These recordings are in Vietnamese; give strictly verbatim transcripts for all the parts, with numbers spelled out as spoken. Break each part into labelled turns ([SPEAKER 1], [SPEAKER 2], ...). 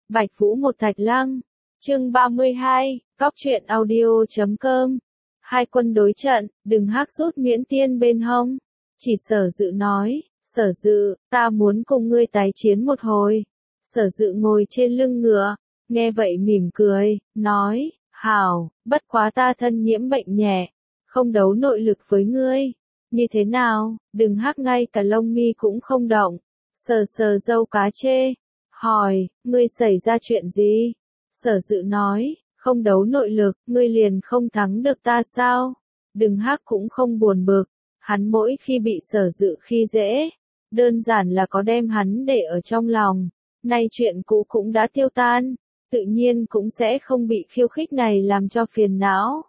[SPEAKER 1] Bạch Vũ một Thạch Lăng, chương ba mươi hai, Góc truyện audio chấm com. Hai quân đối trận, đừng hắc rút miễn tiên bên hông. Chỉ Sở Dự nói, Sở Dự, ta muốn cùng ngươi tái chiến một hồi. Sở Dự ngồi trên lưng ngựa, nghe vậy mỉm cười, nói, hảo, bất quá ta thân nhiễm bệnh nhẹ, không đấu nội lực với ngươi. Như thế nào, đừng hắc ngay cả lông mi cũng không động. Sờ sờ râu cá chê, hỏi, ngươi xảy ra chuyện gì? Sở Dự nói, không đấu nội lực, ngươi liền không thắng được ta sao? Đừng hắc cũng không buồn bực, hắn mỗi khi bị Sở Dự khi dễ, đơn giản là có đem hắn để ở trong lòng, nay chuyện cũ cũng đã tiêu tan, tự nhiên cũng sẽ không bị khiêu khích này làm cho phiền não.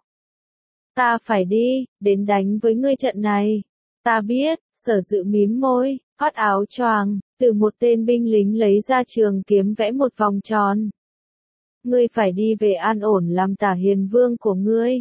[SPEAKER 1] Ta phải đi, đến đánh với ngươi trận này. Ta biết, Sở Dự mím môi, khoát áo choàng, từ một tên binh lính lấy ra trường kiếm vẽ một vòng tròn. Ngươi phải đi về an ổn làm tả hiền vương của ngươi.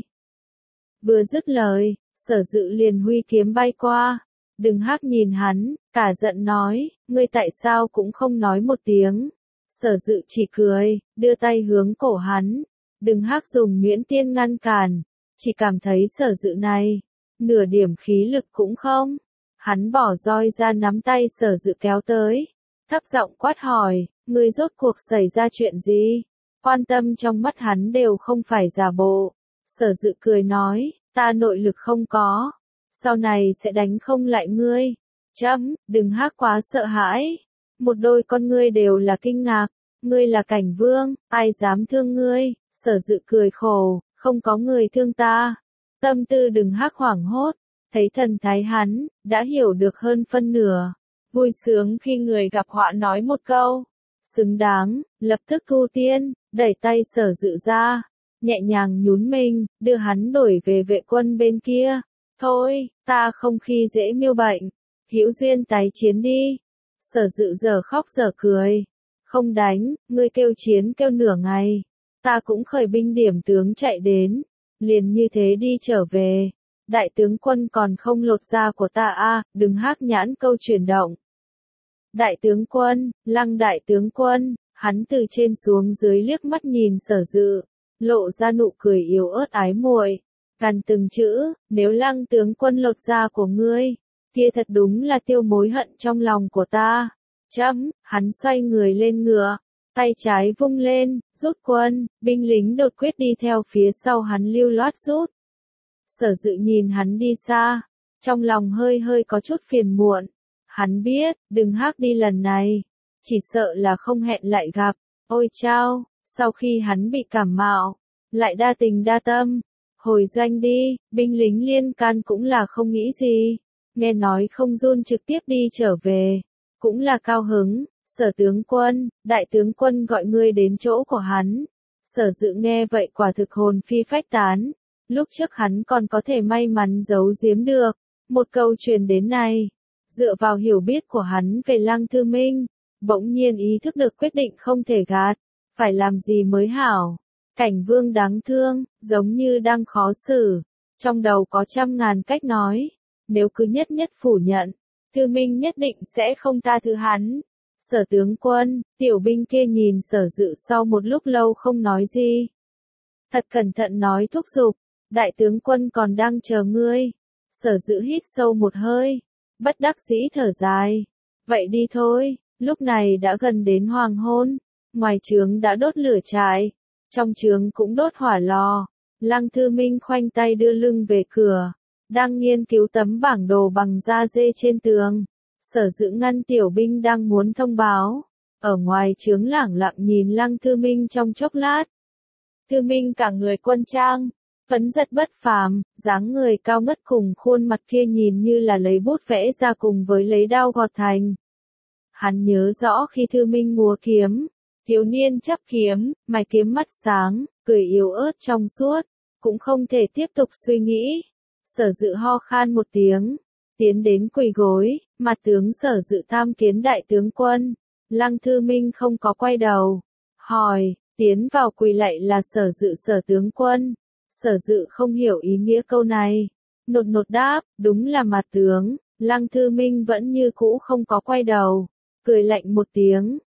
[SPEAKER 1] Vừa dứt lời, Sở Dự liền huy kiếm bay qua. Đừng hắc nhìn hắn, cả giận nói, ngươi tại sao cũng không nói một tiếng. Sở Dự chỉ cười, đưa tay hướng cổ hắn. Đừng hắc dùng nhuyễn tiên ngăn cản, chỉ cảm thấy Sở Dự này, nửa điểm khí lực cũng không. Hắn bỏ roi ra nắm tay Sở Dự kéo tới, thấp giọng quát hỏi, ngươi rốt cuộc xảy ra chuyện gì? Quan tâm trong mắt hắn đều không phải giả bộ. Sở Dự cười nói, ta nội lực không có, sau này sẽ đánh không lại ngươi. Chấm, đừng hắc quá sợ hãi. Một đôi con ngươi đều là kinh ngạc, ngươi là cảnh vương, ai dám thương ngươi? Sở Dự cười khổ, không có người thương ta. Tâm tư đừng hắc hoảng hốt, thấy thần thái hắn, đã hiểu được hơn phân nửa. Vui sướng khi người gặp họa nói một câu, xứng đáng, lập tức thu tiên, đẩy tay Sở Dự ra, nhẹ nhàng nhún mình, đưa hắn đổi về vệ quân bên kia. Thôi, ta không khi dễ miêu bệnh, hữu duyên tái chiến đi. Sở Dự giờ khóc giờ cười, không đánh, ngươi kêu chiến kêu nửa ngày, ta cũng khởi binh điểm tướng chạy đến, liền như thế đi trở về. Đại tướng quân còn không lột da của ta a, à, đừng hắc nhãn câu chuyển động. Đại tướng quân, Lăng đại tướng quân, hắn từ trên xuống dưới liếc mắt nhìn Sở Dự, lộ ra nụ cười yếu ớt ái muội, gằn từng chữ, nếu Lăng tướng quân lột da của ngươi, kia thật đúng là tiêu mối hận trong lòng của ta. Chấm, hắn xoay người lên ngựa, tay trái vung lên, rút quân, binh lính đột quyết đi theo phía sau hắn lưu loát rút. Sở Dự nhìn hắn đi xa, trong lòng hơi hơi có chút phiền muộn. Hắn biết, đừng hắc đi lần này, chỉ sợ là không hẹn lại gặp. Ôi chao, sau khi hắn bị cảm mạo, lại đa tình đa tâm, hồi doanh đi, binh lính liên can cũng là không nghĩ gì, nghe nói không run trực tiếp đi trở về, cũng là cao hứng. Sở tướng quân, đại tướng quân gọi ngươi đến chỗ của hắn. Sở Dự nghe vậy quả thực hồn phi phách tán, lúc trước hắn còn có thể may mắn giấu giếm được, một câu truyền đến này. Dựa vào hiểu biết của hắn về Lăng Thư Minh, bỗng nhiên ý thức được quyết định không thể gạt, phải làm gì mới hảo. Cảnh vương đáng thương, giống như đang khó xử, trong đầu có trăm ngàn cách nói, nếu cứ nhất nhất phủ nhận, Thư Minh nhất định sẽ không tha thứ hắn. Sở tướng quân, tiểu binh kia nhìn Sở Dự sau một lúc lâu không nói gì. Thật cẩn thận nói thúc giục, đại tướng quân còn đang chờ ngươi. Sở Dự hít sâu một hơi, bất đắc dĩ thở dài. Vậy đi thôi, lúc này đã gần đến hoàng hôn, ngoài trướng đã đốt lửa trại, trong trướng cũng đốt hỏa lò. Lăng Thư Minh khoanh tay đưa lưng về cửa, đang nghiên cứu tấm bảng đồ bằng da dê trên tường. Sở Dự ngăn tiểu binh đang muốn thông báo, ở ngoài trướng lẳng lặng nhìn Lăng Thư Minh trong chốc lát. Thư Minh cả người quân trang, phấn giật bất phàm, dáng người cao ngất cùng khuôn mặt kia nhìn như là lấy bút vẽ ra cùng với lấy đao gọt thành. Hắn nhớ rõ khi Thư Minh múa kiếm, thiếu niên chấp kiếm, mày kiếm mắt sáng, cười yếu ớt trong suốt, cũng không thể tiếp tục suy nghĩ. Sở Dự ho khan một tiếng, tiến đến quỳ gối, mặt tướng Sở Dự tham kiến đại tướng quân. Lăng Thư Minh không có quay đầu, hỏi, tiến vào quỳ lạy là Sở Dự Sở tướng quân. Sở Dự không hiểu ý nghĩa câu này, nột nột đáp, đúng là mặt tướng. Lăng Thư Minh vẫn như cũ không có quay đầu, cười lạnh một tiếng,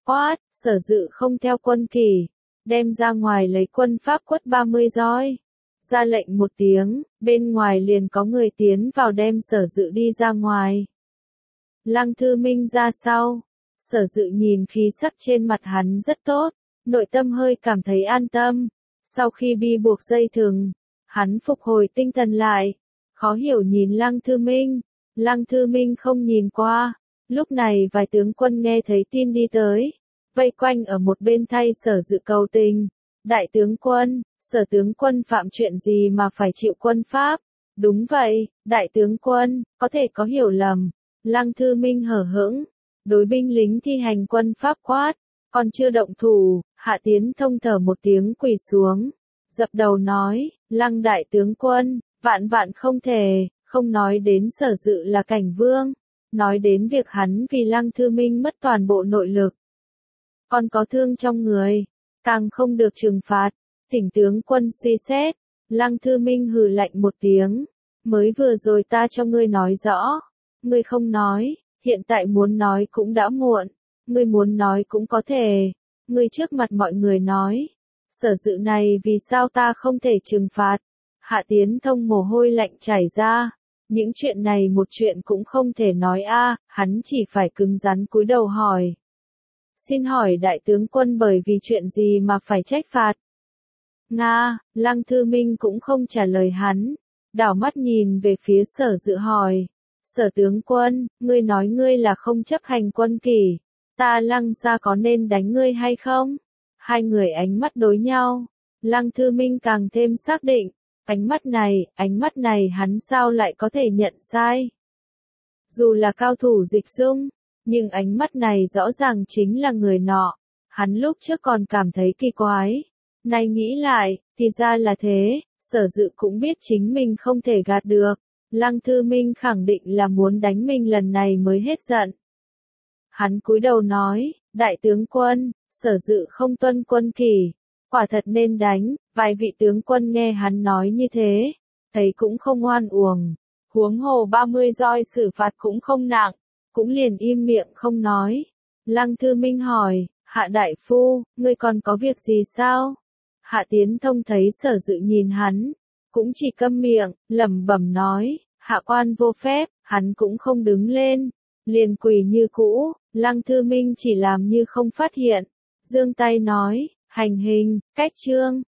[SPEAKER 1] quát, Sở Dự không theo quân kỷ, đem ra ngoài lấy quân pháp quất ba mươi roi. Ra lệnh một tiếng, bên ngoài liền có người tiến vào đem Sở Dự đi ra ngoài. Lăng Thư Minh ra sau, Sở Dự nhìn khí sắc trên mặt hắn rất tốt, nội tâm hơi cảm thấy an tâm. Sau khi bi buộc dây thừng, hắn phục hồi tinh thần lại, khó hiểu nhìn Lăng Thư Minh. Lăng Thư Minh không nhìn qua. Lúc này vài tướng quân nghe thấy tin đi tới, vây quanh ở một bên thay Sở Dự cầu tình. Đại tướng quân, Sở tướng quân phạm chuyện gì mà phải chịu quân pháp? Đúng vậy, đại tướng quân, có thể có hiểu lầm. Lăng Thư Minh hở hững, đối binh lính thi hành quân pháp quát, còn chưa động thủ. Hạ Tiến Thông thở một tiếng quỳ xuống, dập đầu nói, Lăng đại tướng quân, vạn vạn không thể, không nói đến Sở Dự là cảnh vương, nói đến việc hắn vì Lăng Thư Minh mất toàn bộ nội lực, còn có thương trong người, càng không được trừng phạt. Thỉnh tướng quân suy xét. Lăng Thư Minh hừ lạnh một tiếng, mới vừa rồi ta cho ngươi nói rõ, ngươi không nói, hiện tại muốn nói cũng đã muộn, ngươi muốn nói cũng có thể, ngươi trước mặt mọi người nói, Sở Dự này vì sao ta không thể trừng phạt? Hạ Tiến Thông mồ hôi lạnh chảy ra, những chuyện này một chuyện cũng không thể nói a, hắn chỉ phải cứng rắn cúi đầu hỏi. Xin hỏi đại tướng quân bởi vì chuyện gì mà phải trách phạt? Nga, Lăng Thư Minh cũng không trả lời hắn, đảo mắt nhìn về phía Sở Dự hỏi, Sở tướng quân, ngươi nói ngươi là không chấp hành quân kỷ, ta Lăng gia có nên đánh ngươi hay không? Hai người ánh mắt đối nhau, Lăng Thư Minh càng thêm xác định, ánh mắt này, ánh mắt này hắn sao lại có thể nhận sai? Dù là cao thủ Dịch Dung, nhưng ánh mắt này rõ ràng chính là người nọ, hắn lúc trước còn cảm thấy kỳ quái. Nay nghĩ lại, thì ra là thế, Sở Dự cũng biết chính mình không thể gạt được. Lăng Thư Minh khẳng định là muốn đánh mình lần này mới hết giận. Hắn cúi đầu nói, đại tướng quân, Sở Dự không tuân quân kỷ, quả thật nên đánh. Vài vị tướng quân nghe hắn nói như thế, thấy cũng không oan uổng, huống hồ ba mươi roi xử phạt cũng không nặng, cũng liền im miệng không nói. Lăng Thư Minh hỏi, Hạ đại phu, ngươi còn có việc gì sao? Hạ Tiến Thông thấy Sở Dự nhìn hắn, cũng chỉ câm miệng, lẩm bẩm nói, hạ quan vô phép. Hắn cũng không đứng lên, liền quỳ như cũ. Lăng Thư Minh chỉ làm như không phát hiện, giương tay nói, hành hình, cách trương.